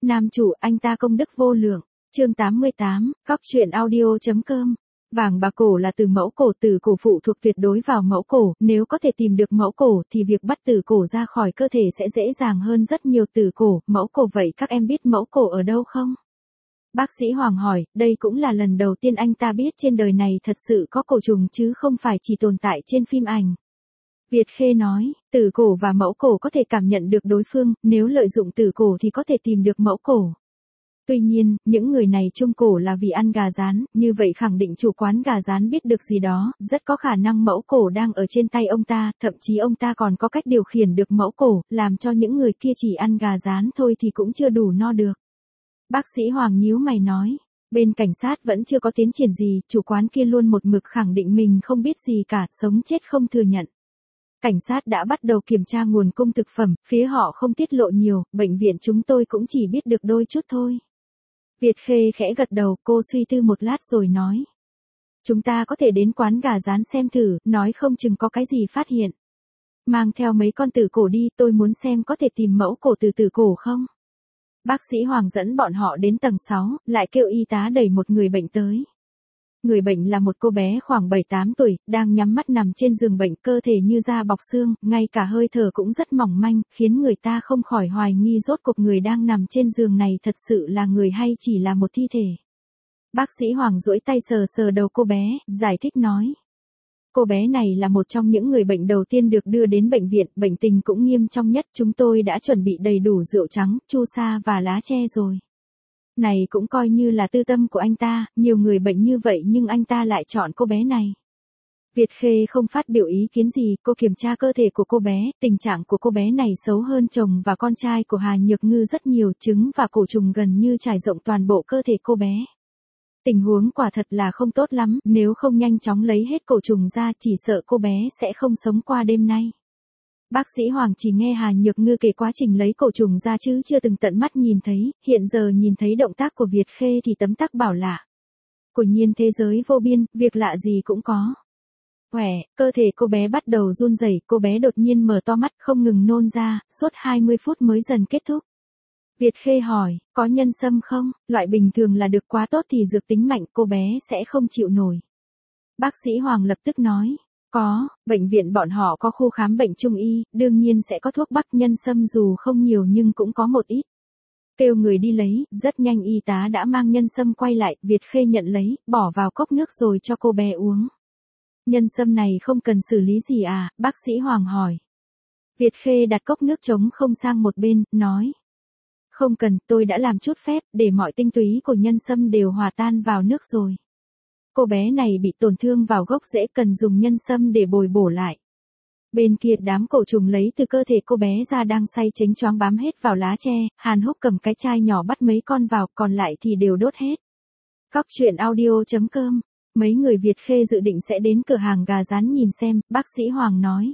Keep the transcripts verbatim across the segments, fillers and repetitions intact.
Nam chủ, anh ta công đức vô lượng. Chương tám mươi tám, cóc truyện audio.com. Vàng bạc cổ là từ mẫu cổ, tử cổ phụ thuộc tuyệt đối vào mẫu cổ, nếu có thể tìm được mẫu cổ thì việc bắt tử cổ ra khỏi cơ thể sẽ dễ dàng hơn rất nhiều. Tử cổ, mẫu cổ, vậy các em biết mẫu cổ ở đâu không? Bác sĩ Hoàng hỏi, đây cũng là lần đầu tiên anh ta biết trên đời này thật sự có cổ trùng chứ không phải chỉ tồn tại trên phim ảnh. Việt Khê nói, tử cổ và mẫu cổ có thể cảm nhận được đối phương, nếu lợi dụng tử cổ thì có thể tìm được mẫu cổ. Tuy nhiên, những người này chung cổ là vì ăn gà rán, như vậy khẳng định chủ quán gà rán biết được gì đó, rất có khả năng mẫu cổ đang ở trên tay ông ta, thậm chí ông ta còn có cách điều khiển được mẫu cổ, làm cho những người kia chỉ ăn gà rán thôi thì cũng chưa đủ no được. Bác sĩ Hoàng nhíu mày nói, bên cảnh sát vẫn chưa có tiến triển gì, chủ quán kia luôn một mực khẳng định mình không biết gì cả, sống chết không thừa nhận. Cảnh sát đã bắt đầu kiểm tra nguồn cung thực phẩm, phía họ không tiết lộ nhiều, bệnh viện chúng tôi cũng chỉ biết được đôi chút thôi. Việt Khê khẽ gật đầu, cô suy tư một lát rồi nói. Chúng ta có thể đến quán gà rán xem thử, nói không chừng có cái gì phát hiện. Mang theo mấy con tử cổ đi, tôi muốn xem có thể tìm mẫu cổ từ tử cổ không. Bác sĩ Hoàng dẫn bọn họ đến tầng sáu, lại kêu y tá đẩy một người bệnh tới. Người bệnh là một cô bé khoảng bảy tám tuổi, đang nhắm mắt nằm trên giường bệnh, cơ thể như da bọc xương, ngay cả hơi thở cũng rất mỏng manh, khiến người ta không khỏi hoài nghi rốt cuộc người đang nằm trên giường này thật sự là người hay chỉ là một thi thể. Bác sĩ Hoàng duỗi tay sờ sờ đầu cô bé, giải thích nói. Cô bé này là một trong những người bệnh đầu tiên được đưa đến bệnh viện, bệnh tình cũng nghiêm trọng nhất, chúng tôi đã chuẩn bị đầy đủ rượu trắng, chu sa và lá tre rồi. Này cũng coi như là tư tâm của anh ta, nhiều người bệnh như vậy nhưng anh ta lại chọn cô bé này. Việt Khê không phát biểu ý kiến gì, cô kiểm tra cơ thể của cô bé, tình trạng của cô bé này xấu hơn chồng và con trai của Hà Nhược Ngư rất nhiều, trứng và cổ trùng gần như trải rộng toàn bộ cơ thể cô bé. Tình huống quả thật là không tốt lắm, nếu không nhanh chóng lấy hết cổ trùng ra chỉ sợ cô bé sẽ không sống qua đêm nay. Bác sĩ Hoàng chỉ nghe Hà Nhược Ngư kể quá trình lấy cổ trùng ra chứ chưa từng tận mắt nhìn thấy, hiện giờ nhìn thấy động tác của Việt Khê thì tấm tắc bảo lạ. Quả nhiên thế giới vô biên, việc lạ gì cũng có. Khỏe, cơ thể cô bé bắt đầu run rẩy, cô bé đột nhiên mở to mắt không ngừng nôn ra, suốt hai mươi phút mới dần kết thúc. Việt Khê hỏi, có nhân sâm không? Loại bình thường là được, quá tốt thì dược tính mạnh, cô bé sẽ không chịu nổi. Bác sĩ Hoàng lập tức nói. Có, bệnh viện bọn họ có khu khám bệnh trung y, đương nhiên sẽ có thuốc bắc, nhân sâm dù không nhiều nhưng cũng có một ít. Kêu người đi lấy, rất nhanh y tá đã mang nhân sâm quay lại, Việt Khê nhận lấy, bỏ vào cốc nước rồi cho cô bé uống. Nhân sâm này không cần xử lý gì à, bác sĩ Hoàng hỏi. Việt Khê đặt cốc nước trống không sang một bên, nói. Không cần, tôi đã làm chút phép, để mọi tinh túy của nhân sâm đều hòa tan vào nước rồi. Cô bé này bị tổn thương vào gốc rễ, cần dùng nhân sâm để bồi bổ lại. Bên kia đám cổ trùng lấy từ cơ thể cô bé ra đang say chếnh choáng bám hết vào lá tre, Hàn Húc cầm cái chai nhỏ bắt mấy con vào, còn lại thì đều đốt hết. Cóc truyện audio.com. Mấy người Việt Khê dự định sẽ đến cửa hàng gà rán nhìn xem, bác sĩ Hoàng nói.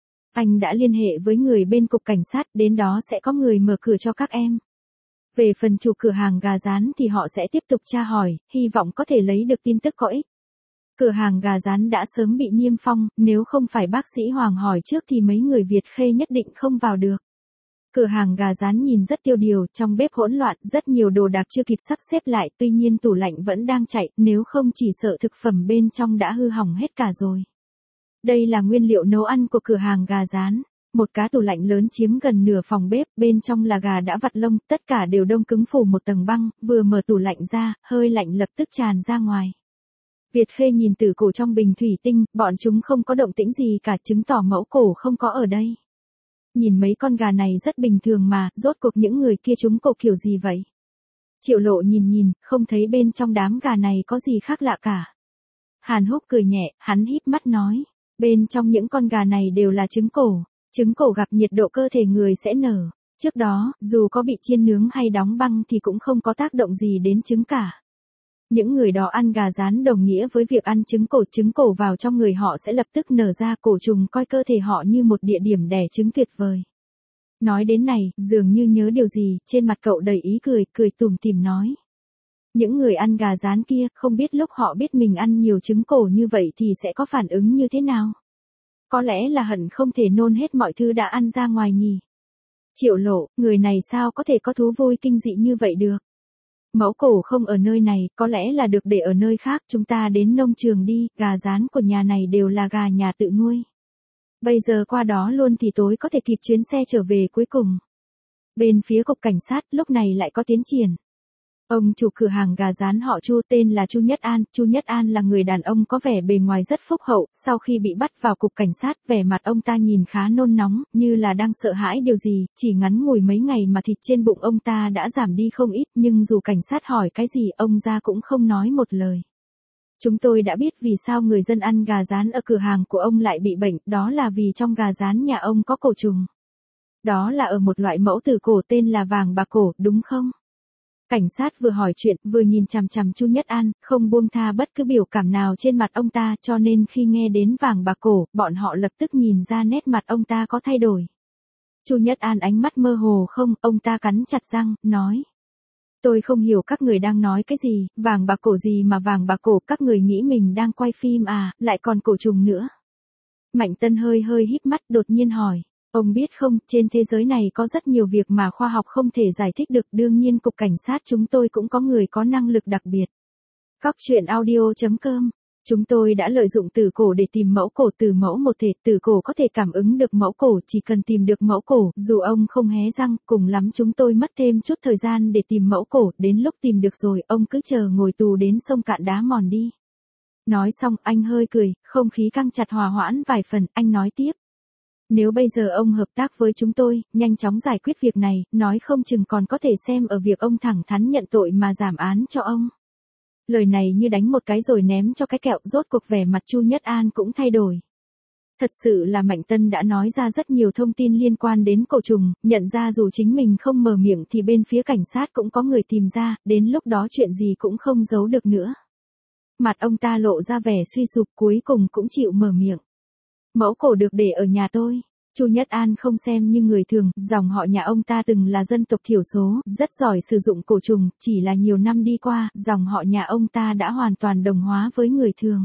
Anh đã liên hệ với người bên cục cảnh sát, đến đó sẽ có người mở cửa cho các em. Về phần chủ cửa hàng gà rán thì họ sẽ tiếp tục tra hỏi, hy vọng có thể lấy được tin tức có ích. Cửa hàng gà rán đã sớm bị niêm phong, nếu không phải bác sĩ Hoàng hỏi trước thì mấy người Việt Khê nhất định không vào được. Cửa hàng gà rán nhìn rất tiêu điều, trong bếp hỗn loạn, rất nhiều đồ đạc chưa kịp sắp xếp lại, tuy nhiên tủ lạnh vẫn đang chạy, nếu không chỉ sợ thực phẩm bên trong đã hư hỏng hết cả rồi. Đây là nguyên liệu nấu ăn của cửa hàng gà rán. Một cá tủ lạnh lớn chiếm gần nửa phòng bếp, bên trong là gà đã vặt lông, tất cả đều đông cứng phủ một tầng băng, vừa mở tủ lạnh ra, hơi lạnh lập tức tràn ra ngoài. Việt Khê nhìn tử cổ trong bình thủy tinh, bọn chúng không có động tĩnh gì cả, chứng tỏ mẫu cổ không có ở đây. Nhìn mấy con gà này rất bình thường mà, rốt cuộc những người kia chúng cổ kiểu gì vậy? Triệu Lộ nhìn nhìn, không thấy bên trong đám gà này có gì khác lạ cả. Hàn Húc cười nhẹ, hắn híp mắt nói, bên trong những con gà này đều là trứng cổ. Trứng cổ gặp nhiệt độ cơ thể người sẽ nở. Trước đó, dù có bị chiên nướng hay đóng băng thì cũng không có tác động gì đến trứng cả. Những người đó ăn gà rán đồng nghĩa với việc ăn trứng cổ, trứng cổ vào trong người họ sẽ lập tức nở ra, cổ trùng coi cơ thể họ như một địa điểm đẻ trứng tuyệt vời. Nói đến này, dường như nhớ điều gì, trên mặt cậu đầy ý cười, cười tủm tỉm nói. Những người ăn gà rán kia, không biết lúc họ biết mình ăn nhiều trứng cổ như vậy thì sẽ có phản ứng như thế nào? Có lẽ là hận không thể nôn hết mọi thứ đã ăn ra ngoài nhỉ. Triệu Lộ, người này sao có thể có thú vui kinh dị như vậy được? Mẫu cổ không ở nơi này, có lẽ là được để ở nơi khác, chúng ta đến nông trường đi, gà rán của nhà này đều là gà nhà tự nuôi. Bây giờ qua đó luôn thì tối có thể kịp chuyến xe trở về cuối cùng. Bên phía cục cảnh sát lúc này lại có tiến triển. Ông chủ cửa hàng gà rán họ Chu tên là Chu Nhất An, Chu Nhất An là người đàn ông có vẻ bề ngoài rất phúc hậu, sau khi bị bắt vào cục cảnh sát, vẻ mặt ông ta nhìn khá nôn nóng, như là đang sợ hãi điều gì, chỉ ngắn ngủi mấy ngày mà thịt trên bụng ông ta đã giảm đi không ít, nhưng dù cảnh sát hỏi cái gì ông ra cũng không nói một lời. Chúng tôi đã biết vì sao người dân ăn gà rán ở cửa hàng của ông lại bị bệnh, đó là vì trong gà rán nhà ông có cổ trùng. Đó là ở một loại mẫu tử cổ tên là vàng bạc cổ, đúng không? Cảnh sát vừa hỏi chuyện, vừa nhìn chằm chằm Chu Nhất An, không buông tha bất cứ biểu cảm nào trên mặt ông ta, cho nên khi nghe đến vàng bạc cổ, bọn họ lập tức nhìn ra nét mặt ông ta có thay đổi. Chu Nhất An ánh mắt mơ hồ không, ông ta cắn chặt răng, nói. Tôi không hiểu các người đang nói cái gì, vàng bạc cổ gì mà vàng bạc cổ, các người nghĩ mình đang quay phim à, lại còn cổ trùng nữa. Mạnh Tân hơi hơi híp mắt đột nhiên hỏi. Ông biết không, trên thế giới này có rất nhiều việc mà khoa học không thể giải thích được, đương nhiên cục cảnh sát chúng tôi cũng có người có năng lực đặc biệt. Cóc truyện audio chấm com. Chúng tôi đã lợi dụng tử cổ để tìm mẫu cổ từ mẫu một thể, tử cổ có thể cảm ứng được mẫu cổ, chỉ cần tìm được mẫu cổ, dù ông không hé răng, cùng lắm chúng tôi mất thêm chút thời gian để tìm mẫu cổ, đến lúc tìm được rồi, ông cứ chờ ngồi tù đến sông cạn đá mòn đi. Nói xong, anh hơi cười, không khí căng chặt hòa hoãn vài phần, anh nói tiếp. Nếu bây giờ ông hợp tác với chúng tôi, nhanh chóng giải quyết việc này, nói không chừng còn có thể xem ở việc ông thẳng thắn nhận tội mà giảm án cho ông. Lời này như đánh một cái rồi ném cho cái kẹo, rốt cuộc vẻ mặt Chu Nhất An cũng thay đổi. Thật sự là Mạnh Tân đã nói ra rất nhiều thông tin liên quan đến cổ trùng, nhận ra dù chính mình không mở miệng thì bên phía cảnh sát cũng có người tìm ra, đến lúc đó chuyện gì cũng không giấu được nữa. Mặt ông ta lộ ra vẻ suy sụp, cuối cùng cũng chịu mở miệng. Mẫu cổ được để ở nhà tôi. Chu Nhất An không xem như người thường, dòng họ nhà ông ta từng là dân tộc thiểu số, rất giỏi sử dụng cổ trùng, chỉ là nhiều năm đi qua, dòng họ nhà ông ta đã hoàn toàn đồng hóa với người thường.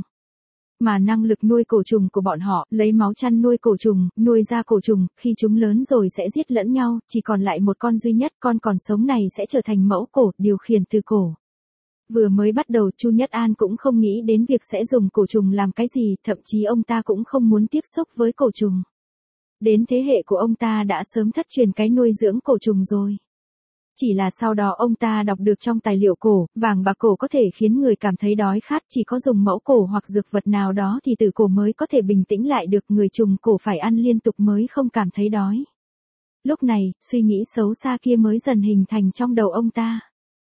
Mà năng lực nuôi cổ trùng của bọn họ, lấy máu chăn nuôi cổ trùng, nuôi ra cổ trùng, khi chúng lớn rồi sẽ giết lẫn nhau, chỉ còn lại một con duy nhất, con còn sống này sẽ trở thành mẫu cổ, điều khiển từ cổ. Vừa mới bắt đầu Chu Nhất An cũng không nghĩ đến việc sẽ dùng cổ trùng làm cái gì, thậm chí ông ta cũng không muốn tiếp xúc với cổ trùng. Đến thế hệ của ông ta đã sớm thất truyền cái nuôi dưỡng cổ trùng rồi. Chỉ là sau đó ông ta đọc được trong tài liệu cổ, vàng bạc cổ có thể khiến người cảm thấy đói khát, chỉ có dùng mẫu cổ hoặc dược vật nào đó thì tử cổ mới có thể bình tĩnh lại được, người trùng cổ phải ăn liên tục mới không cảm thấy đói. Lúc này, suy nghĩ xấu xa kia mới dần hình thành trong đầu ông ta.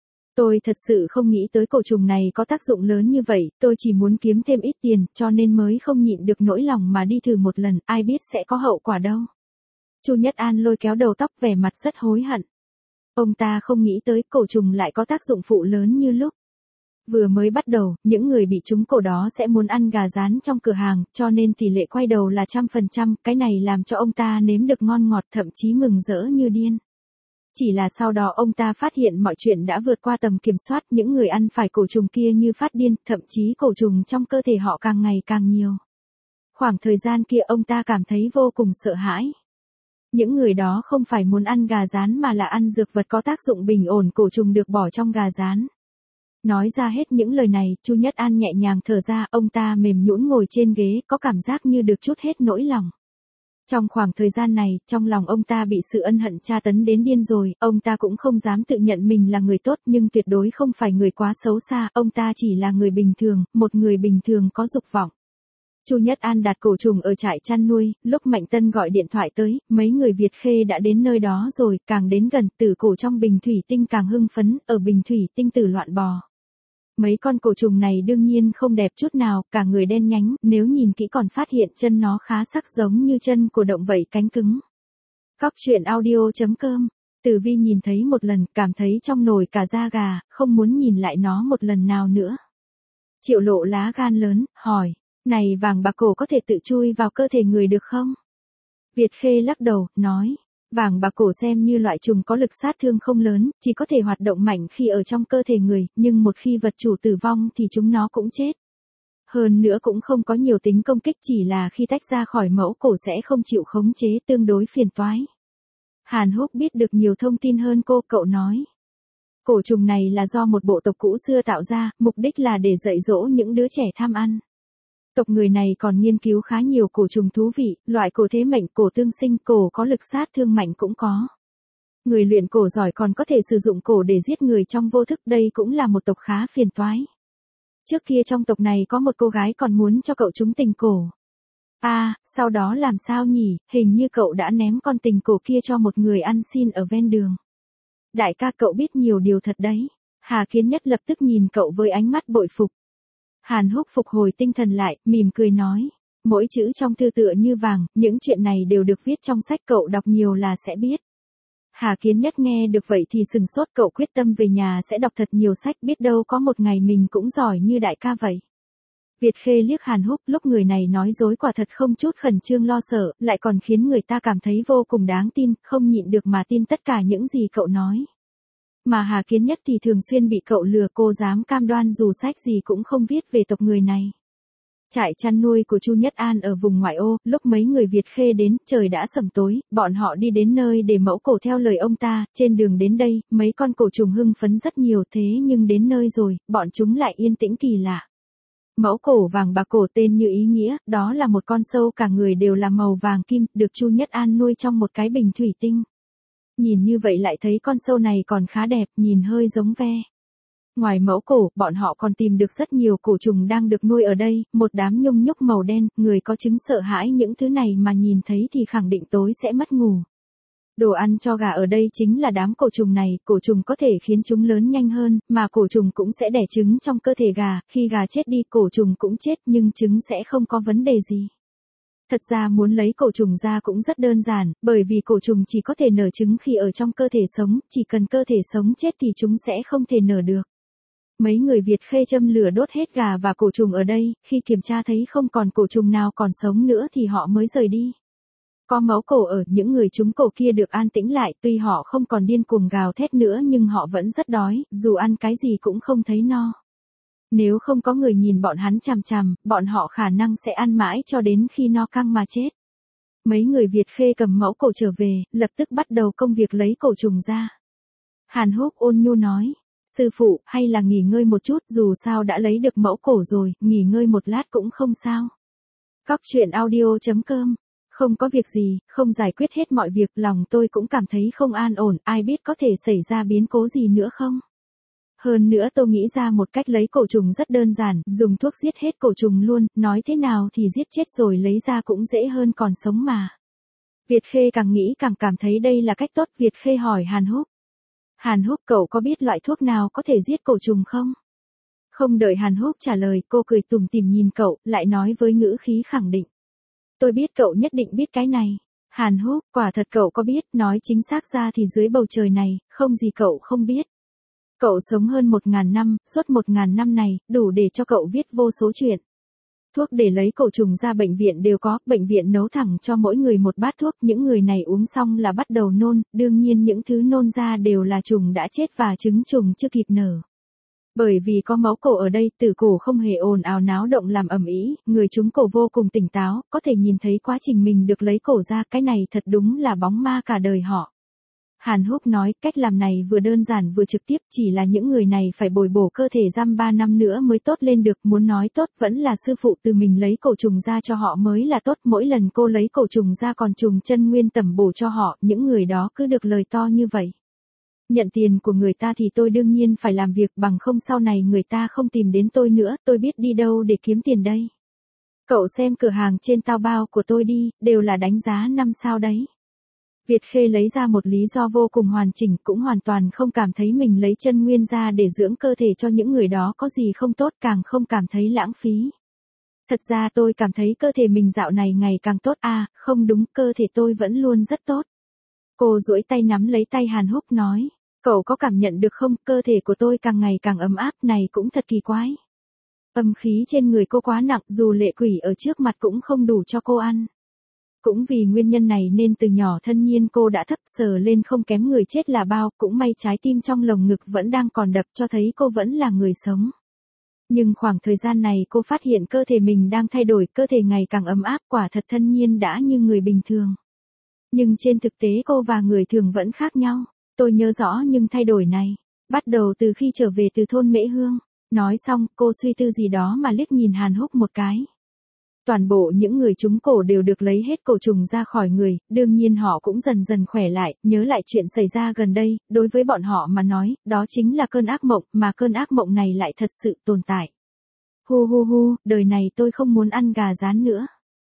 Tôi thật sự không nghĩ tới cổ trùng này có tác dụng lớn như vậy, tôi chỉ muốn kiếm thêm ít tiền, cho nên mới không nhịn được nỗi lòng mà đi thử một lần, ai biết sẽ có hậu quả đâu. Chu Nhất An lôi kéo đầu tóc, vẻ mặt rất hối hận. Ông ta không nghĩ tới cổ trùng lại có tác dụng phụ lớn như lúc. Vừa mới bắt đầu, những người bị trúng cổ đó sẽ muốn ăn gà rán trong cửa hàng, cho nên tỷ lệ quay đầu là trăm phần trăm, cái này làm cho ông ta nếm được ngon ngọt, thậm chí mừng rỡ như điên. Chỉ là sau đó ông ta phát hiện mọi chuyện đã vượt qua tầm kiểm soát, những người ăn phải cổ trùng kia như phát điên, thậm chí cổ trùng trong cơ thể họ càng ngày càng nhiều. Khoảng thời gian kia ông ta cảm thấy vô cùng sợ hãi. Những người đó không phải muốn ăn gà rán mà là ăn dược vật có tác dụng bình ổn cổ trùng được bỏ trong gà rán. Nói ra hết những lời này, Chu Nhất An nhẹ nhàng thở ra, ông ta mềm nhũn ngồi trên ghế, có cảm giác như được trút hết nỗi lòng. Trong khoảng thời gian này, trong lòng ông ta bị sự ân hận tra tấn đến điên rồi, ông ta cũng không dám tự nhận mình là người tốt nhưng tuyệt đối không phải người quá xấu xa, ông ta chỉ là người bình thường, một người bình thường có dục vọng. Chu Nhất An đặt cổ trùng ở trại chăn nuôi, lúc Mạnh Tân gọi điện thoại tới, mấy người Việt Khê đã đến nơi đó rồi, càng đến gần, tử cổ trong bình thủy tinh càng hưng phấn, ở bình thủy tinh tử loạn bò. Mấy con cổ trùng này đương nhiên không đẹp chút nào, cả người đen nhánh, nếu nhìn kỹ còn phát hiện chân nó khá sắc giống như chân của động vật cánh cứng. Cóc truyện audio chấm com. Tử Vi nhìn thấy một lần, cảm thấy trong nồi cả da gà, không muốn nhìn lại nó một lần nào nữa. Triệu Lộ lá gan lớn, hỏi, này vàng bạc cổ có thể tự chui vào cơ thể người được không? Việt Khê lắc đầu, nói. Vàng bạc cổ xem như loại trùng có lực sát thương không lớn, chỉ có thể hoạt động mạnh khi ở trong cơ thể người, nhưng một khi vật chủ tử vong thì chúng nó cũng chết. Hơn nữa cũng không có nhiều tính công kích, chỉ là khi tách ra khỏi mẫu cổ sẽ không chịu khống chế, tương đối phiền toái. Hàn Húc biết được nhiều thông tin hơn cô, cậu nói. Cổ trùng này là do một bộ tộc cũ xưa tạo ra, mục đích là để dạy dỗ những đứa trẻ tham ăn. Tộc người này còn nghiên cứu khá nhiều cổ trùng thú vị, loại cổ thế mệnh, cổ tương sinh, cổ có lực sát thương mạnh cũng có. Người luyện cổ giỏi còn có thể sử dụng cổ để giết người trong vô thức, đây cũng là một tộc khá phiền toái. Trước kia trong tộc này có một cô gái còn muốn cho cậu trúng tình cổ. À, sau đó làm sao nhỉ, hình như cậu đã ném con tình cổ kia cho một người ăn xin ở ven đường. Đại ca, cậu biết nhiều điều thật đấy. Hà Kiến Nhất lập tức nhìn cậu với ánh mắt bội phục. Hàn Húc phục hồi tinh thần lại, mỉm cười nói. Mỗi chữ trong thư tựa như vàng, những chuyện này đều được viết trong sách, cậu đọc nhiều là sẽ biết. Hà Kiến Nhất nghe được vậy thì sừng sốt, cậu quyết tâm về nhà sẽ đọc thật nhiều sách, biết đâu có một ngày mình cũng giỏi như đại ca vậy. Việt Khê liếc Hàn Húc, lúc người này nói dối quả thật không chút khẩn trương lo sợ, lại còn khiến người ta cảm thấy vô cùng đáng tin, không nhịn được mà tin tất cả những gì cậu nói. Mà Hà Kiến Nhất thì thường xuyên bị cậu lừa, cô dám cam đoan dù sách gì cũng không viết về tộc người này. Trại chăn nuôi của Chu Nhất An ở vùng ngoại ô, lúc mấy người Việt Khê đến, trời đã sẩm tối, bọn họ đi đến nơi để mẫu cổ theo lời ông ta, trên đường đến đây, mấy con cổ trùng hưng phấn rất nhiều, thế nhưng đến nơi rồi, bọn chúng lại yên tĩnh kỳ lạ. Mẫu cổ vàng bạc cổ tên như ý nghĩa, đó là một con sâu cả người đều là màu vàng kim, được Chu Nhất An nuôi trong một cái bình thủy tinh. Nhìn như vậy lại thấy con sâu này còn khá đẹp, nhìn hơi giống ve. Ngoài mẫu cổ, bọn họ còn tìm được rất nhiều cổ trùng đang được nuôi ở đây, một đám nhung nhúc màu đen, người có chứng sợ hãi những thứ này mà nhìn thấy thì khẳng định tối sẽ mất ngủ. Đồ ăn cho gà ở đây chính là đám cổ trùng này, cổ trùng có thể khiến chúng lớn nhanh hơn, mà cổ trùng cũng sẽ đẻ trứng trong cơ thể gà, khi gà chết đi cổ trùng cũng chết nhưng trứng sẽ không có vấn đề gì. Thật ra muốn lấy cổ trùng ra cũng rất đơn giản, bởi vì cổ trùng chỉ có thể nở trứng khi ở trong cơ thể sống, chỉ cần cơ thể sống chết thì chúng sẽ không thể nở được. Mấy người Việt Khê châm lửa đốt hết gà và cổ trùng ở đây, khi kiểm tra thấy không còn cổ trùng nào còn sống nữa thì họ mới rời đi. Có mẫu cổ ở, những người trúng cổ kia được an tĩnh lại, tuy họ không còn điên cuồng gào thét nữa nhưng họ vẫn rất đói, dù ăn cái gì cũng không thấy no. Nếu không có người nhìn bọn hắn chằm chằm, bọn họ khả năng sẽ ăn mãi cho đến khi no căng mà chết. Mấy người Việt Khê cầm mẫu cổ trở về, lập tức bắt đầu công việc lấy cổ trùng ra. Hàn Húc ôn nhu nói, sư phụ, hay là nghỉ ngơi một chút, dù sao đã lấy được mẫu cổ rồi, nghỉ ngơi một lát cũng không sao. Cóc truyện audio chấm com. Không có việc gì, không giải quyết hết mọi việc, lòng tôi cũng cảm thấy không an ổn, ai biết có thể xảy ra biến cố gì nữa không? Hơn nữa tôi nghĩ ra một cách lấy cổ trùng rất đơn giản, dùng thuốc giết hết cổ trùng luôn, nói thế nào thì giết chết rồi lấy ra cũng dễ hơn còn sống mà. Việt Khê càng nghĩ càng cảm thấy đây là cách tốt, Việt Khê hỏi Hàn Húc. Hàn Húc, cậu có biết loại thuốc nào có thể giết cổ trùng không? Không đợi Hàn Húc trả lời, cô cười tủm tỉm nhìn cậu, lại nói với ngữ khí khẳng định. Tôi biết cậu nhất định biết cái này. Hàn Húc, quả thật cậu có biết, nói chính xác ra thì dưới bầu trời này, không gì cậu không biết. Cậu sống hơn một ngàn năm, suốt một ngàn năm này, đủ để cho cậu viết vô số chuyện. Thuốc để lấy cổ trùng ra bệnh viện đều có, bệnh viện nấu thẳng cho mỗi người một bát thuốc, những người này uống xong là bắt đầu nôn, đương nhiên những thứ nôn ra đều là trùng đã chết và trứng trùng chưa kịp nở. Bởi vì có mẫu cổ ở đây, tử cổ không hề ồn ào náo động làm ầm ĩ, người trúng cổ vô cùng tỉnh táo, có thể nhìn thấy quá trình mình được lấy cổ ra, cái này thật đúng là bóng ma cả đời họ. Hàn Húc nói, cách làm này vừa đơn giản vừa trực tiếp, chỉ là những người này phải bồi bổ cơ thể dăm ba năm nữa mới tốt lên được, muốn nói tốt vẫn là sư phụ từ mình lấy cổ trùng ra cho họ mới là tốt, mỗi lần cô lấy cổ trùng ra còn trùng chân nguyên tẩm bổ cho họ, những người đó cứ được lời to như vậy. Nhận tiền của người ta thì tôi đương nhiên phải làm việc, bằng không sau này người ta không tìm đến tôi nữa, tôi biết đi đâu để kiếm tiền đây. Cậu xem cửa hàng trên Taobao của tôi đi, đều là đánh giá năm sao đấy. Việt Khê lấy ra một lý do vô cùng hoàn chỉnh, cũng hoàn toàn không cảm thấy mình lấy chân nguyên ra để dưỡng cơ thể cho những người đó có gì không tốt, càng không cảm thấy lãng phí. Thật ra tôi cảm thấy cơ thể mình dạo này ngày càng tốt à, không đúng, cơ thể tôi vẫn luôn rất tốt. Cô duỗi tay nắm lấy tay Hàn Húc nói, cậu có cảm nhận được không, cơ thể của tôi càng ngày càng ấm áp, này cũng thật kỳ quái. Âm khí trên người cô quá nặng, dù lệ quỷ ở trước mặt cũng không đủ cho cô ăn. Cũng vì nguyên nhân này nên từ nhỏ thân nhiên cô đã thấp, sờ lên không kém người chết là bao, cũng may trái tim trong lồng ngực vẫn đang còn đập cho thấy cô vẫn là người sống. Nhưng khoảng thời gian này cô phát hiện cơ thể mình đang thay đổi, cơ thể ngày càng ấm áp, quả thật thân nhiên đã như người bình thường. Nhưng trên thực tế cô và người thường vẫn khác nhau. Tôi nhớ rõ nhưng thay đổi này, bắt đầu từ khi trở về từ thôn Mễ Hương. Nói xong, cô suy tư gì đó mà liếc nhìn Hàn Húc một cái. Toàn bộ những người trúng cổ đều được lấy hết cổ trùng ra khỏi người, đương nhiên họ cũng dần dần khỏe lại, nhớ lại chuyện xảy ra gần đây, đối với bọn họ mà nói, đó chính là cơn ác mộng, mà cơn ác mộng này lại thật sự tồn tại. Hu hu hu, đời này tôi không muốn ăn gà rán nữa.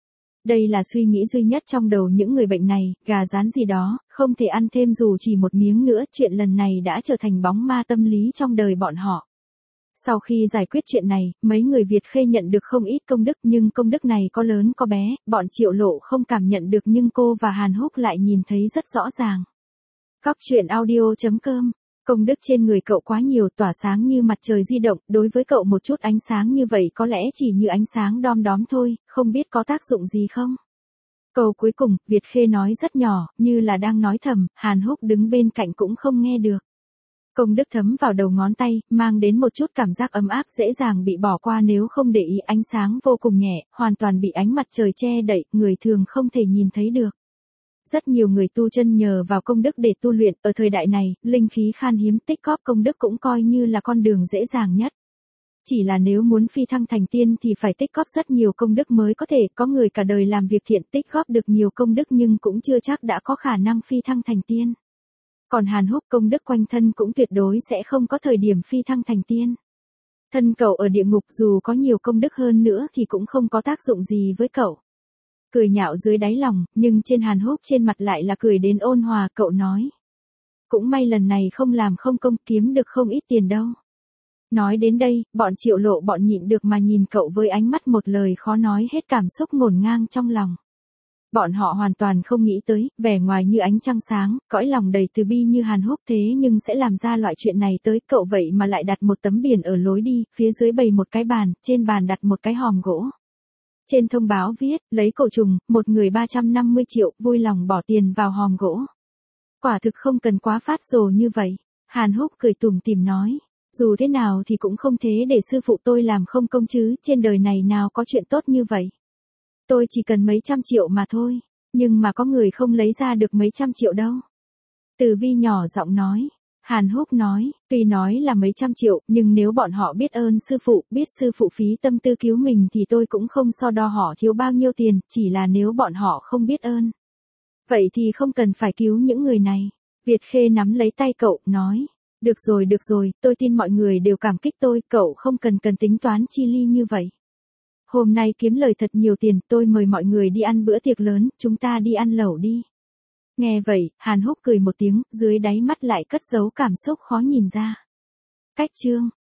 Đây là suy nghĩ duy nhất trong đầu những người bệnh này, gà rán gì đó, không thể ăn thêm dù chỉ một miếng nữa, chuyện lần này đã trở thành bóng ma tâm lý trong đời bọn họ. Sau khi giải quyết chuyện này, mấy người Việt Khê nhận được không ít công đức nhưng công đức này có lớn có bé, bọn Triệu Lộ không cảm nhận được nhưng cô và Hàn Húc lại nhìn thấy rất rõ ràng. Cóc truyện audio chấm com. Công đức trên người cậu quá nhiều, tỏa sáng như mặt trời di động, đối với cậu một chút ánh sáng như vậy có lẽ chỉ như ánh sáng đom đóm thôi, không biết có tác dụng gì không? Câu cuối cùng, Việt Khê nói rất nhỏ, như là đang nói thầm, Hàn Húc đứng bên cạnh cũng không nghe được. Công đức thấm vào đầu ngón tay, mang đến một chút cảm giác ấm áp dễ dàng bị bỏ qua nếu không để ý, ánh sáng vô cùng nhẹ, hoàn toàn bị ánh mặt trời che đậy, người thường không thể nhìn thấy được. Rất nhiều người tu chân nhờ vào công đức để tu luyện, ở thời đại này, linh khí khan hiếm, tích góp công đức cũng coi như là con đường dễ dàng nhất. Chỉ là nếu muốn phi thăng thành tiên thì phải tích góp rất nhiều công đức mới có thể, có người cả đời làm việc thiện tích góp được nhiều công đức nhưng cũng chưa chắc đã có khả năng phi thăng thành tiên. Còn Hàn Húc công đức quanh thân cũng tuyệt đối sẽ không có thời điểm phi thăng thành tiên. Thân cậu ở địa ngục dù có nhiều công đức hơn nữa thì cũng không có tác dụng gì với cậu. Cười nhạo dưới đáy lòng, nhưng trên Hàn Húc trên mặt lại là cười đến ôn hòa, cậu nói. Cũng may lần này không làm không công, kiếm được không ít tiền đâu. Nói đến đây, bọn Triệu Lộ bọn nhịn được mà nhìn cậu với ánh mắt một lời khó nói hết cảm xúc ngổn ngang trong lòng. Bọn họ hoàn toàn không nghĩ tới, vẻ ngoài như ánh trăng sáng, cõi lòng đầy từ bi như Hàn Húc thế nhưng sẽ làm ra loại chuyện này tới cậu vậy mà lại đặt một tấm biển ở lối đi, phía dưới bày một cái bàn, trên bàn đặt một cái hòm gỗ. Trên thông báo viết, lấy cổ trùng, một người ba trăm năm mươi triệu, vui lòng bỏ tiền vào hòm gỗ. Quả thực không cần quá phát rồ như vậy. Hàn Húc cười tủm tỉm nói, dù thế nào thì cũng không thế để sư phụ tôi làm không công chứ, trên đời này nào có chuyện tốt như vậy. Tôi chỉ cần mấy trăm triệu mà thôi, nhưng mà có người không lấy ra được mấy trăm triệu đâu. Từ Vi nhỏ giọng nói. Hàn Húc nói, tuy nói là mấy trăm triệu, nhưng nếu bọn họ biết ơn sư phụ, biết sư phụ phí tâm tư cứu mình thì tôi cũng không so đo họ thiếu bao nhiêu tiền, chỉ là nếu bọn họ không biết ơn. Vậy thì không cần phải cứu những người này. Việt Khê nắm lấy tay cậu, nói, được rồi được rồi, tôi tin mọi người đều cảm kích tôi, cậu không cần cần tính toán chi ly như vậy. Hôm nay kiếm lời thật nhiều tiền, tôi mời mọi người đi ăn bữa tiệc lớn, chúng ta đi ăn lẩu đi. Nghe vậy, Hàn Húc cười một tiếng, dưới đáy mắt lại cất giấu cảm xúc khó nhìn ra. Cách chương